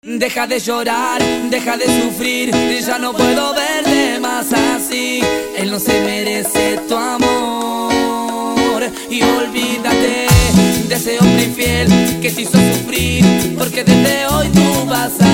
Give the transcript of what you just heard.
Deja de llorar, deja de sufrir, ya no puedo verte más así. Él no se merece tu amor y olvídate de ese hombre infiel que te hizo sufrir, porque desde hoy tú vas a